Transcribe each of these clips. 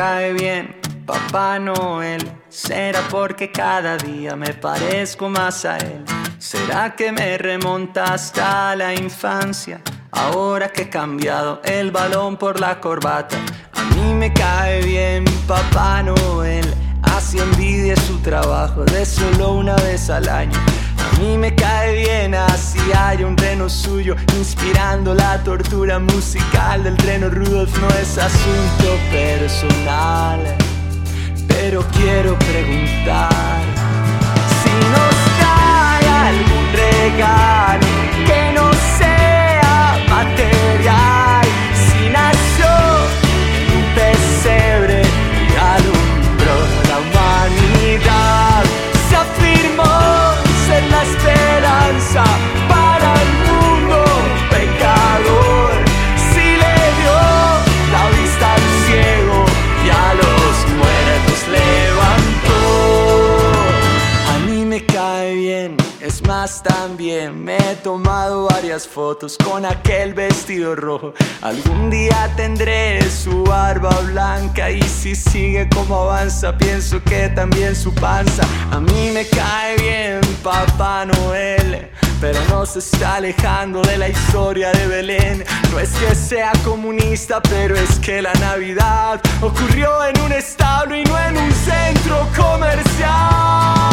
cae bien Papá Noel. ¿Será porque cada día me parezco más a él? ¿Será que me remonta hasta la infancia? Ahora que he cambiado el balón por la corbata. A mí me cae bien Papá Noel. Así envidia su trabajo de solo una vez al año. A mí me cae bien, así hay un reno suyo inspirando la tortura musical del reno Rudolf. No es asunto personal, pero quiero preguntar si nos trae algún regalo que no sea material. Si nació en un pesebre y alumbró la humanidad, se afirmó ser la esperanza para el mundo pecador. Si le dio la vista al ciego y a los muertos levantó. A mí me cae bien, es más también me he tomado varias fotos con aquel vestido rojo. Algún día tendré su barba blanca y si sigue como avanza pienso que también su panza. A mí me cae bien Papá Noel, pero no se está alejando de la historia de Belén. No es que sea comunista, pero es que la Navidad ocurrió en un establo y no en un centro comercial.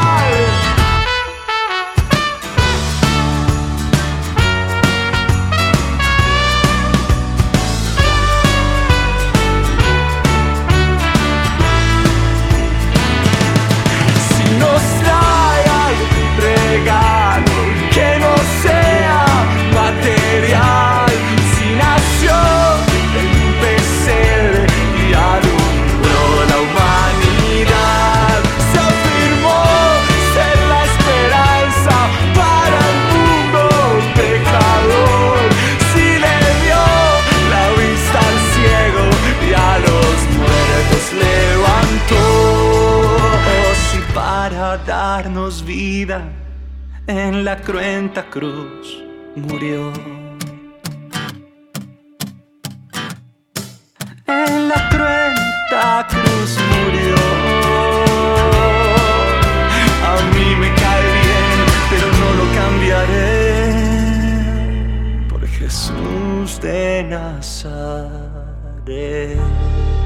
Nos trae algún regalo que no sea material. Si nació en un pesebre y alumbró la humanidad, se afirmó ser la esperanza para el mundo pecador. Si le dio la vista al ciego y a los muertos levantó. Para darnos vida en la cruenta cruz murió. En la cruenta cruz murió. A mí me cae bien, pero no lo cambiaré por Jesús de Nazaret.